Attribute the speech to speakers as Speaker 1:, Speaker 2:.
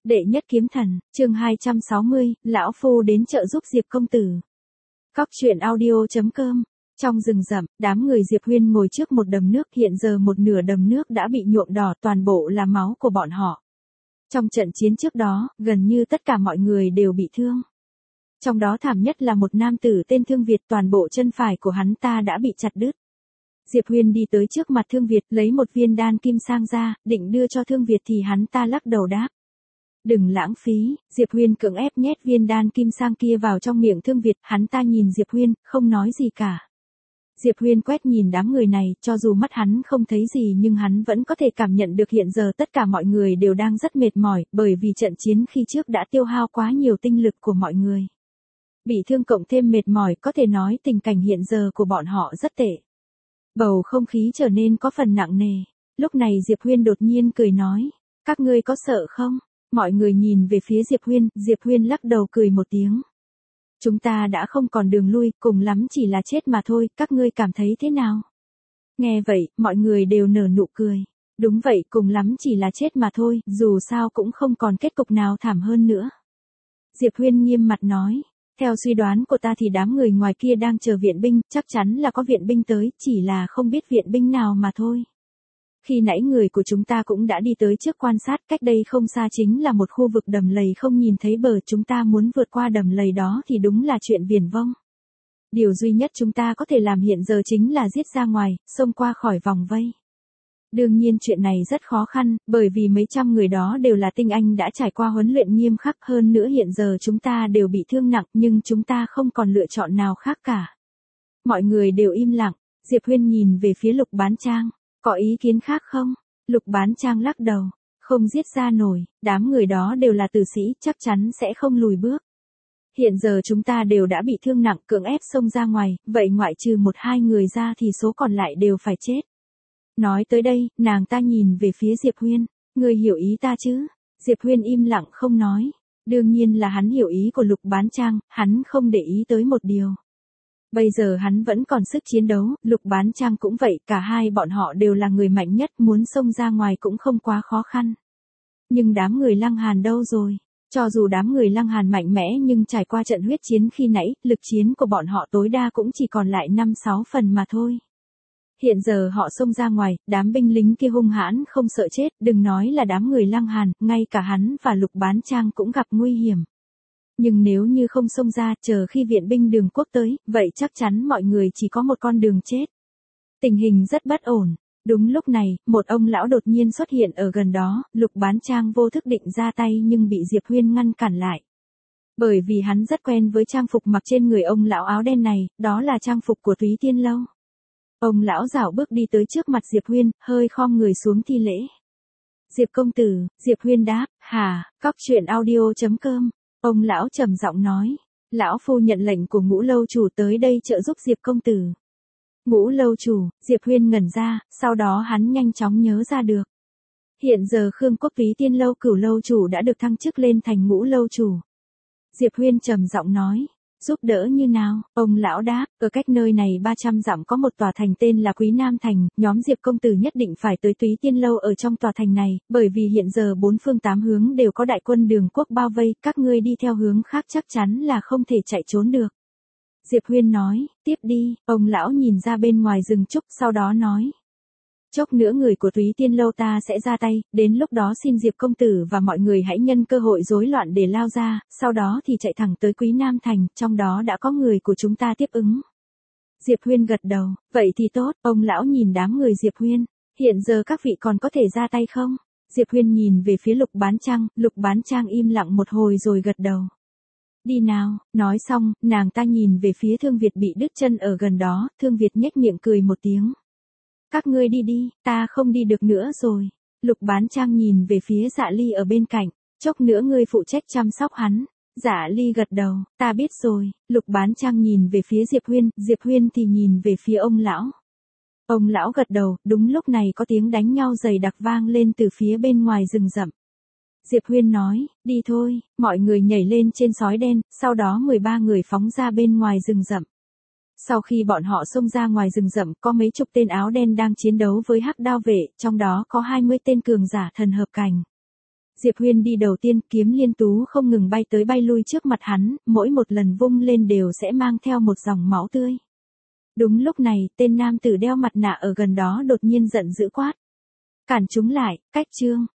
Speaker 1: Đệ nhất kiếm thần, chương 260, lão phu đến trợ giúp Diệp công tử. Cóc truyện audio.com. Trong rừng rậm, đám người Diệp Huyên ngồi trước một đầm nước, hiện giờ một nửa đầm nước đã bị nhuộm đỏ, toàn bộ là máu của bọn họ. Trong trận chiến trước đó, gần như tất cả mọi người đều bị thương. Trong đó thảm nhất là một nam tử tên Thương Việt, toàn bộ chân phải của hắn ta đã bị chặt đứt. Diệp Huyên đi tới trước mặt Thương Việt, lấy một viên đan kim sang ra, định đưa cho Thương Việt thì hắn ta lắc đầu đáp. Đừng lãng phí. Diệp Huyên cưỡng ép nhét viên đan kim sang kia vào trong miệng Thương Việt, hắn ta nhìn Diệp Huyên, không nói gì cả. Diệp Huyên quét nhìn đám người này, cho dù mắt hắn không thấy gì nhưng hắn vẫn có thể cảm nhận được hiện giờ tất cả mọi người đều đang rất mệt mỏi, bởi vì trận chiến khi trước đã tiêu hao quá nhiều tinh lực của mọi người. Bị thương cộng thêm mệt mỏi, có thể nói tình cảnh hiện giờ của bọn họ rất tệ. Bầu không khí trở nên có phần nặng nề. Lúc này Diệp Huyên đột nhiên cười nói, các ngươi có sợ không? Mọi người nhìn về phía Diệp Huyên lắc đầu cười một tiếng. Chúng ta đã không còn đường lui, cùng lắm chỉ là chết mà thôi, các ngươi cảm thấy thế nào? Nghe vậy, mọi người đều nở nụ cười. Đúng vậy, cùng lắm chỉ là chết mà thôi, dù sao cũng không còn kết cục nào thảm hơn nữa. Diệp Huyên nghiêm mặt nói, theo suy đoán của ta thì đám người ngoài kia đang chờ viện binh, chắc chắn là có viện binh tới, chỉ là không biết viện binh nào mà thôi. Khi nãy người của chúng ta cũng đã đi tới trước quan sát, cách đây không xa chính là một khu vực đầm lầy không nhìn thấy bờ, chúng ta muốn vượt qua đầm lầy đó thì đúng là chuyện viển vông. Điều duy nhất chúng ta có thể làm hiện giờ chính là giết ra ngoài, xông qua khỏi vòng vây. Đương nhiên chuyện này rất khó khăn, bởi vì mấy trăm người đó đều là tinh anh đã trải qua huấn luyện nghiêm khắc, hơn nữa hiện giờ chúng ta đều bị thương nặng, nhưng chúng ta không còn lựa chọn nào khác cả. Mọi người đều im lặng, Diệp Huyên nhìn về phía Lục Bán Trang. Có ý kiến khác không? Lục Bán Trang lắc đầu. Không giết ra nổi, đám người đó đều là tử sĩ, chắc chắn sẽ không lùi bước. Hiện giờ chúng ta đều đã bị thương nặng, cưỡng ép xông ra ngoài, vậy ngoại trừ một hai người ra thì số còn lại đều phải chết. Nói tới đây, nàng ta nhìn về phía Diệp Huyên. Ngươi hiểu ý ta chứ? Diệp Huyên im lặng không nói. Đương nhiên là hắn hiểu ý của Lục Bán Trang, hắn không để ý tới một điều. Bây giờ hắn vẫn còn sức chiến đấu, Lục Bán Trang cũng vậy, cả hai bọn họ đều là người mạnh nhất, muốn xông ra ngoài cũng không quá khó khăn. Nhưng đám người Lăng Hàn đâu rồi? Cho dù đám người Lăng Hàn mạnh mẽ nhưng trải qua trận huyết chiến khi nãy, lực chiến của bọn họ tối đa cũng chỉ còn lại 5-6 phần mà thôi. Hiện giờ họ xông ra ngoài, đám binh lính kia hung hãn không sợ chết, đừng nói là đám người Lăng Hàn, ngay cả hắn và Lục Bán Trang cũng gặp nguy hiểm. Nhưng nếu như không xông ra, chờ khi viện binh Đường Quốc tới, vậy chắc chắn mọi người chỉ có một con đường chết. Tình hình rất bất ổn. Đúng lúc này, một ông lão đột nhiên xuất hiện ở gần đó, Lục Bán Trang vô thức định ra tay nhưng bị Diệp Huyên ngăn cản lại. Bởi vì hắn rất quen với trang phục mặc trên người ông lão áo đen này, đó là trang phục của Túy Tiên Lâu. Ông lão dạo bước đi tới trước mặt Diệp Huyên, hơi khom người xuống thi lễ. Diệp công tử, Diệp Huyên đáp, hả, cóc truyện audio.com. Ông lão trầm giọng nói, lão phu nhận lệnh của Ngũ lâu chủ tới đây trợ giúp Diệp công tử. Ngũ lâu chủ, Diệp Huyên ngẩn ra, sau đó hắn nhanh chóng nhớ ra được. Hiện giờ Khương Quốc Túy Tiên Lâu Cửu lâu chủ đã được thăng chức lên thành Ngũ lâu chủ. Diệp Huyên trầm giọng nói, giúp đỡ như nào? Ông lão đáp, ở cách nơi này 300 dặm có một tòa thành tên là Quý Nam Thành, nhóm Diệp công tử nhất định phải tới Túy Tiên Lâu ở trong tòa thành này, bởi vì hiện giờ 4 phương 8 hướng đều có đại quân Đường Quốc bao vây, các ngươi đi theo hướng khác chắc chắn là không thể chạy trốn được. Diệp Huyên nói, tiếp đi. Ông lão nhìn ra bên ngoài rừng trúc, sau đó nói. Chốc nữa người của Túy Tiên Lâu ta sẽ ra tay, đến lúc đó xin Diệp công tử và mọi người hãy nhân cơ hội rối loạn để lao ra, sau đó thì chạy thẳng tới Quý Nam Thành, trong đó đã có người của chúng ta tiếp ứng. Diệp Huyên gật đầu, vậy thì tốt. Ông lão nhìn đám người Diệp Huyên, hiện giờ các vị còn có thể ra tay không? Diệp Huyên nhìn về phía Lục Bán Trang im lặng một hồi rồi gật đầu. Đi nào, nói xong, nàng ta nhìn về phía Thương Việt bị đứt chân ở gần đó, Thương Việt nhếch miệng cười một tiếng. Các ngươi đi đi, ta không đi được nữa rồi. Lục Bán Trang nhìn về phía Dạ Ly ở bên cạnh, chốc nữa ngươi phụ trách chăm sóc hắn. Dạ Ly gật đầu, ta biết rồi. Lục Bán Trang nhìn về phía Diệp Huyên thì nhìn về phía ông lão. Ông lão gật đầu, đúng lúc này có tiếng đánh nhau dày đặc vang lên từ phía bên ngoài rừng rậm. Diệp Huyên nói, đi thôi, mọi người nhảy lên trên sói đen, sau đó 13 người phóng ra bên ngoài rừng rậm. Sau khi bọn họ xông ra ngoài rừng rậm, có mấy chục tên áo đen đang chiến đấu với hắc đao vệ, trong đó có 20 tên cường giả thần hợp cảnh. Diệp Huyên đi đầu tiên, kiếm liên tú không ngừng bay tới bay lui trước mặt hắn, mỗi một lần vung lên đều sẽ mang theo một dòng máu tươi. Đúng lúc này, tên nam tử đeo mặt nạ ở gần đó đột nhiên giận dữ quát. Cản chúng lại, cách Trương.